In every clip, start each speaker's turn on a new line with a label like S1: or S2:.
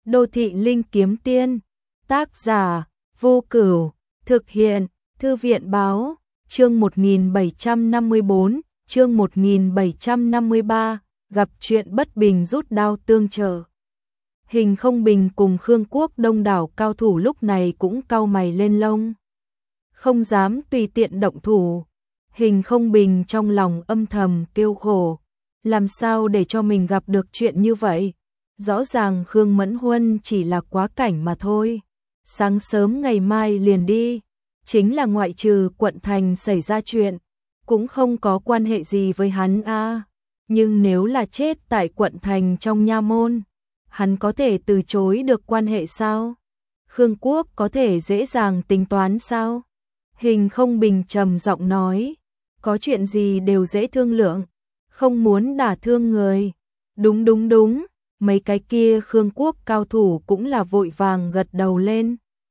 S1: Đô thị linh kiếm tiên. Tác giả Vô Cửu. Thực hiện Thư viện báo. Chương 1754, chương 1753, gặp chuyện bất bình rút đao tương trợ. Hình Không Bình cùng Khương Quốc đông đảo cao thủ lúc này cũng cau mày lên lông. Không dám tùy tiện động thủ. Hình Không Bình trong lòng âm thầm kêu khổ. Làm sao để cho mình gặp được chuyện như vậy? Rõ ràng Khương Mẫn Huân chỉ là quá cảnh mà thôi. Sáng sớm ngày mai liền đi. Chính là ngoại trừ quận thành xảy ra chuyện, cũng không có quan hệ gì với hắn a. Nhưng nếu là chết tại quận thành trong nha môn, hắn có thể từ chối được quan hệ sao? Khương Quốc có thể dễ dàng tính toán sao? Hình Không Bình trầm giọng nói, có chuyện gì đều dễ thương lượng, không muốn đả thương người. Đúng, mấy cái kia Khương Quốc cao thủ cũng là vội vàng gật đầu lên.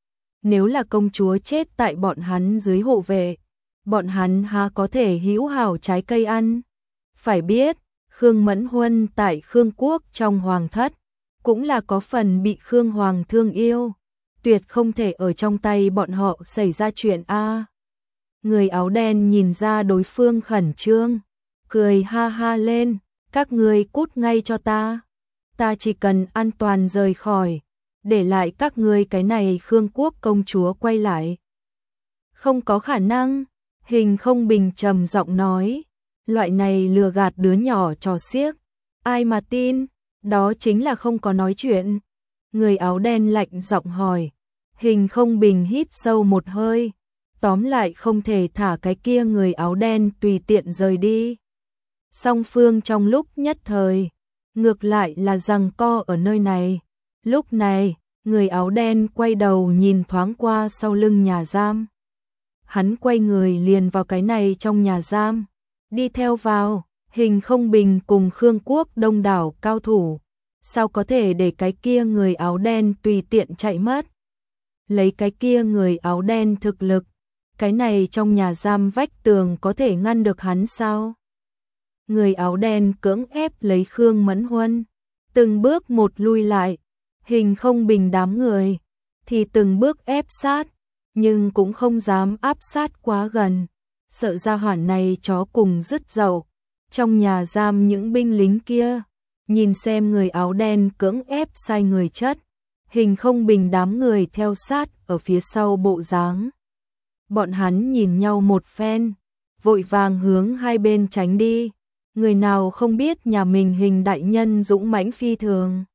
S1: Nếu là công chúa chết tại bọn hắn dưới hộ vệ, bọn hắn há có thể hữu hảo trái cây ăn. Phải biết, Khương Mẫn Huân tại Khương Quốc trong hoàng thất, cũng là có phần bị Khương Hoàng thương yêu, tuyệt không thể ở trong tay bọn họ xảy ra chuyện a. Người áo đen nhìn ra đối phương khẩn trương, cười ha ha lên, các ngươi cút ngay cho ta chỉ cần an toàn rời khỏi, để lại các ngươi cái này Khương Quốc công chúa quay lại. Không có khả năng, Hình Không Bình trầm giọng nói, loại này lừa gạt đứa nhỏ trò xiếc, ai mà tin, đó chính là không có nói chuyện. Người áo đen lạnh giọng hỏi. Hình Không Bình hít sâu một hơi, tóm lại không thể thả cái kia người áo đen tùy tiện rời đi. Song phương trong lúc nhất thời, ngược lại là giằng co ở nơi này. Lúc này, người áo đen quay đầu nhìn thoáng qua sau lưng nhà giam. Hắn quay người liền vào cái này trong nhà giam, đi theo vào. Hình Không Bình cùng Khương Quốc đông đảo cao thủ, sao có thể để cái kia người áo đen tùy tiện chạy mất? Lấy cái kia người áo đen thực lực, cái này trong nhà giam vách tường có thể ngăn được hắn sao? Người áo đen cưỡng ép lấy Khương Mẫn Huân, từng bước một lui lại. Hình Không Bình đám người thì từng bước ép sát, nhưng cũng không dám áp sát quá gần, sợ gia hỏa này chó cùng rứt dậu. Trong nhà giam những binh lính kia, nhìn xem người áo đen cưỡng ép sai người chất, Hình Không Bình đám người theo sát ở phía sau bộ dáng. Bọn hắn nhìn nhau một phen, vội vàng hướng hai bên tránh đi. Người nào không biết nhà mình Hình đại nhân dũng mãnh phi thường.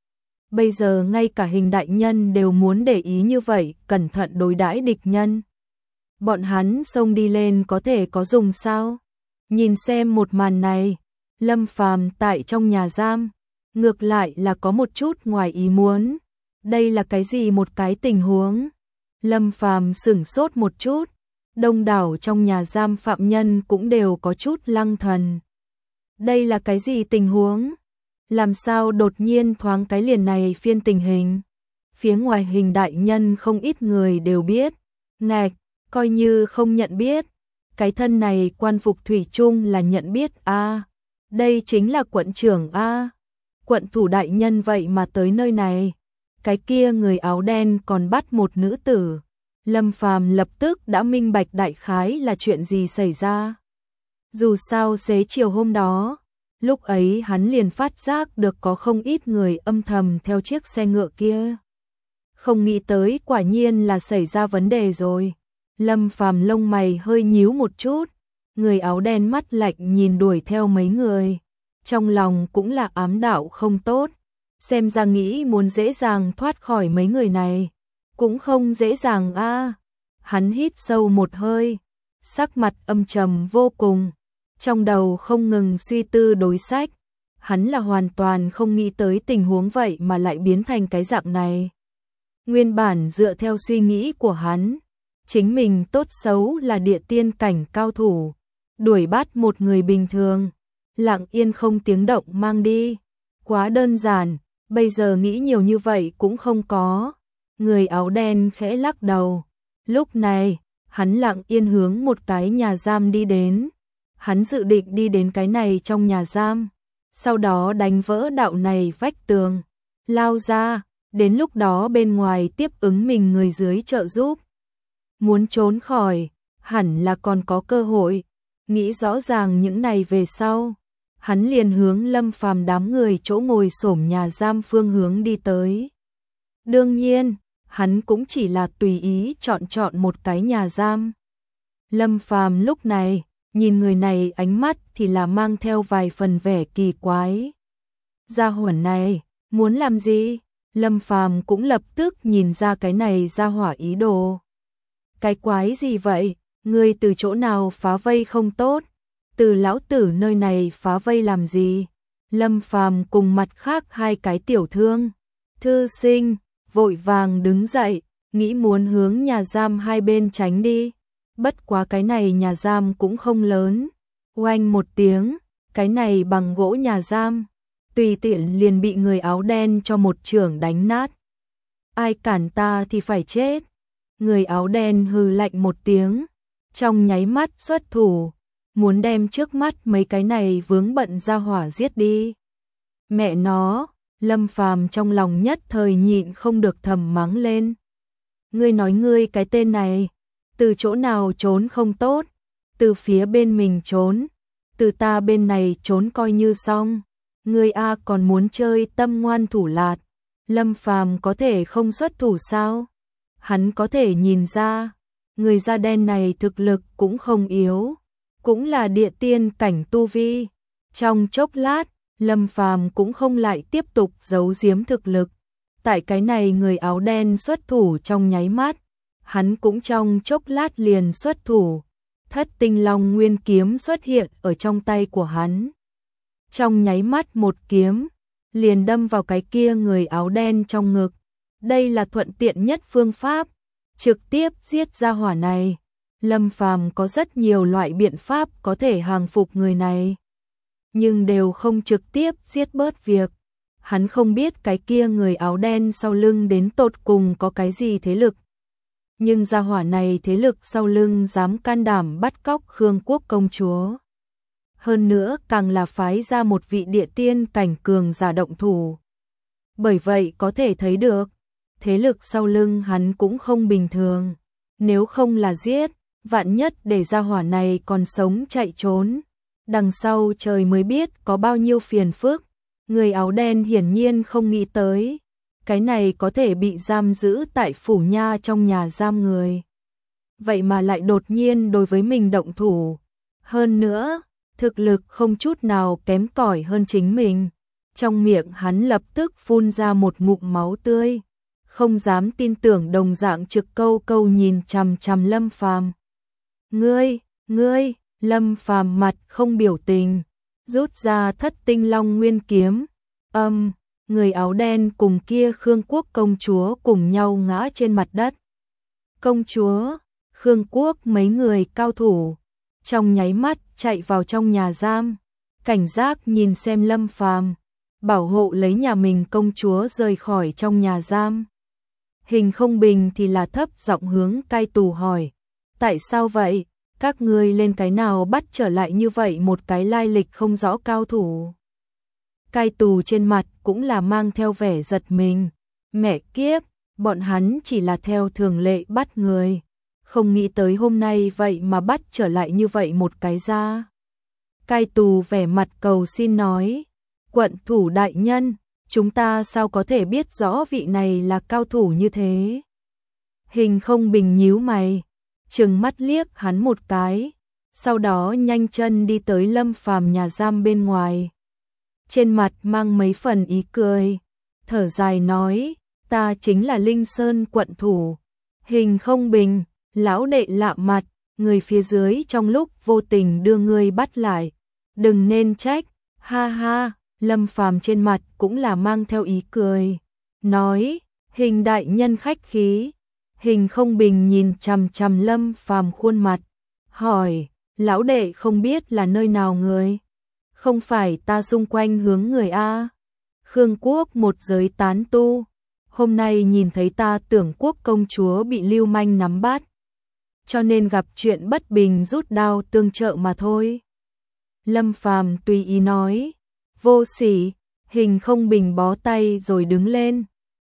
S1: Bây giờ ngay cả Hình đại nhân đều muốn để ý như vậy, cẩn thận đối đãi địch nhân. Bọn hắn xông đi lên có thể có dùng sao? Nhìn xem một màn này, Lâm Phàm tại trong nhà giam, ngược lại là có một chút ngoài ý muốn. Đây là cái gì một cái tình huống? Lâm Phàm sửng sốt một chút, đông đảo trong nhà giam phạm nhân cũng đều có chút lăng thần. Đây là cái gì tình huống? Làm sao đột nhiên thoáng cái liền này phiên tình hình? Phía ngoài Hình đại nhân không ít người đều biết, ngạch, coi như không nhận biết. Cái thân này quan phục thủy chung là nhận biết a. Đây chính là quận trưởng a. Quận thủ đại nhân vậy mà tới nơi này. Cái kia người áo đen còn bắt một nữ tử. Lâm Phàm lập tức đã minh bạch đại khái là chuyện gì xảy ra. Dù sao xế chiều hôm đó, lúc ấy hắn liền phát giác được có không ít người âm thầm theo chiếc xe ngựa kia. Không nghĩ tới quả nhiên là xảy ra vấn đề rồi. Lâm Phàm lông mày hơi nhíu một chút, người áo đen mắt lạnh nhìn đuổi theo mấy người, trong lòng cũng là ám đạo không tốt, xem ra nghĩ muốn dễ dàng thoát khỏi mấy người này, cũng không dễ dàng a. Hắn hít sâu một hơi, sắc mặt âm trầm vô cùng, trong đầu không ngừng suy tư đối sách, hắn là hoàn toàn không nghĩ tới tình huống vậy mà lại biến thành cái dạng này. Nguyên bản dựa theo suy nghĩ của hắn, chính mình tốt xấu là địa tiên cảnh cao thủ, đuổi bắt một người bình thường, lặng yên không tiếng động mang đi, quá đơn giản, bây giờ nghĩ nhiều như vậy cũng không có. Người áo đen khẽ lắc đầu, lúc này, hắn lặng yên hướng một cái nhà giam đi đến, hắn dự định đi đến cái này trong nhà giam, sau đó đánh vỡ đạo này vách tường, lao ra, đến lúc đó bên ngoài tiếp ứng mình người dưới trợ giúp. Muốn trốn khỏi, hẳn là còn có cơ hội. Nghĩ rõ ràng những này về sau, hắn liền hướng Lâm Phàm đám người chỗ ngồi xổm nhà giam phương hướng đi tới. Đương nhiên, hắn cũng chỉ là tùy ý chọn một cái nhà giam. Lâm Phàm lúc này, nhìn người này ánh mắt thì là mang theo vài phần vẻ kỳ quái. Gia hỏa này, muốn làm gì? Lâm Phàm cũng lập tức nhìn ra cái này gia hỏa ý đồ. Cái quái gì vậy? Ngươi từ chỗ nào phá vây không tốt? Từ lão tử nơi này phá vây làm gì? Lâm Phàm cùng mặt khác hai cái tiểu thương, thư sinh, vội vàng đứng dậy, nghĩ muốn hướng nhà giam hai bên tránh đi. Bất quá cái này nhà giam cũng không lớn. Oanh một tiếng, cái này bằng gỗ nhà giam, tùy tiện liền bị người áo đen cho một chưởng đánh nát. Ai cản ta thì phải chết. Người áo đen hừ lạnh một tiếng, trong nháy mắt xuất thủ, muốn đem trước mắt mấy cái này vướng bận ra hỏa giết đi. Mẹ nó, Lâm Phàm trong lòng nhất thời nhịn không được thầm mắng lên. Ngươi nói ngươi cái tên này, từ chỗ nào trốn không tốt, từ phía bên mình trốn, từ ta bên này trốn coi như xong. Ngươi a còn muốn chơi tâm ngoan thủ lạt, Lâm Phàm có thể không xuất thủ sao? Hắn có thể nhìn ra, người da đen này thực lực cũng không yếu, cũng là địa tiên cảnh tu vi. Trong chốc lát, Lâm Phàm cũng không lại tiếp tục giấu giếm thực lực. Tại cái này người áo đen xuất thủ trong nháy mắt, hắn cũng trong chốc lát liền xuất thủ. Thất tinh long nguyên kiếm xuất hiện ở trong tay của hắn. Trong nháy mắt một kiếm, liền đâm vào cái kia người áo đen trong ngực. Đây là thuận tiện nhất phương pháp, trực tiếp giết ra hỏa này. Lâm Phàm có rất nhiều loại biện pháp có thể hàng phục người này, nhưng đều không trực tiếp giết bớt việc. Hắn không biết cái kia người áo đen sau lưng đến tột cùng có cái gì thế lực. Nhưng gia hỏa này thế lực sau lưng dám can đảm bắt cóc Khương Quốc công chúa. Hơn nữa càng là phái ra một vị địa tiên cảnh cường giả động thủ. Bởi vậy có thể thấy được, thế lực sau lưng hắn cũng không bình thường. Nếu không là giết, vạn nhất để gia hỏa này còn sống chạy trốn, đằng sau trời mới biết có bao nhiêu phiền phức. Người áo đen hiển nhiên không nghĩ tới, cái này có thể bị giam giữ tại phủ nha trong nhà giam người. Vậy mà lại đột nhiên đối với mình động thủ. Hơn nữa, thực lực không chút nào kém cỏi hơn chính mình. Trong miệng hắn lập tức phun ra một ngụm máu tươi, không dám tin tưởng đồng dạng trực câu câu nhìn chằm chằm Lâm Phàm. Ngươi, Lâm Phàm mặt không biểu tình, rút ra thất tinh long nguyên kiếm. Người áo đen cùng kia Khương Quốc công chúa cùng nhau ngã trên mặt đất. Công chúa, Khương Quốc mấy người cao thủ, trong nháy mắt chạy vào trong nhà giam, cảnh giác nhìn xem Lâm Phàm, bảo hộ lấy nhà mình công chúa rời khỏi trong nhà giam. Hình Không Bình thì là thấp giọng hướng cai tù hỏi, tại sao vậy? Các ngươi lên cái nào bắt trở lại như vậy một cái lai lịch không rõ cao thủ? Cai tù trên mặt cũng là mang theo vẻ giật mình. Mẹ kiếp, bọn hắn chỉ là theo thường lệ bắt người, không nghĩ tới hôm nay vậy mà bắt trở lại như vậy một cái ra. Cai tù vẻ mặt cầu xin nói, quận thủ đại nhân, chúng ta sao có thể biết rõ vị này là cao thủ như thế? Hình Không Bình nhíu mày, trừng mắt liếc hắn một cái, sau đó nhanh chân đi tới Lâm Phàm nhà giam bên ngoài. Trên mặt mang mấy phần ý cười, thở dài nói, ta chính là Linh Sơn quận thủ. Hình Không Bình, lão đệ lạ mặt, người phía dưới trong lúc vô tình đưa ngươi bắt lại, đừng nên trách. Ha ha, Lâm Phàm trên mặt cũng là mang theo ý cười, nói, Hình đại nhân khách khí. Hình Không Bình nhìn chằm chằm Lâm Phàm khuôn mặt, hỏi, lão đệ không biết là nơi nào người? Không phải ta xung quanh hướng người a? Khương Quốc một giới tán tu, hôm nay nhìn thấy ta Tưởng Quốc công chúa bị lưu manh nắm bắt, cho nên gặp chuyện bất bình rút đao tương trợ mà thôi. Lâm Phàm tùy ý nói, vô sỉ. Hình Không Bình bó tay rồi đứng lên,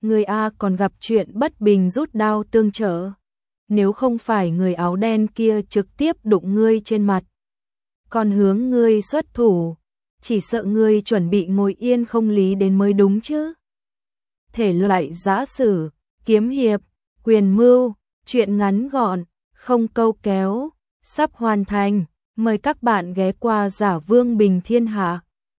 S1: Ngươi a còn gặp chuyện bất bình rút đao tương trợ. Nếu không phải người áo đen kia trực tiếp đụng ngươi trên mặt, còn hướng ngươi xuất thủ, chỉ sợ ngươi chuẩn bị ngồi yên không lý đến mới đúng chứ. Thể loại giã sử, kiếm hiệp, quyền mưu, truyện ngắn gọn, không câu kéo, sắp hoàn thành. Mời các bạn ghé qua Giả Vương Bình Thiên Hạ.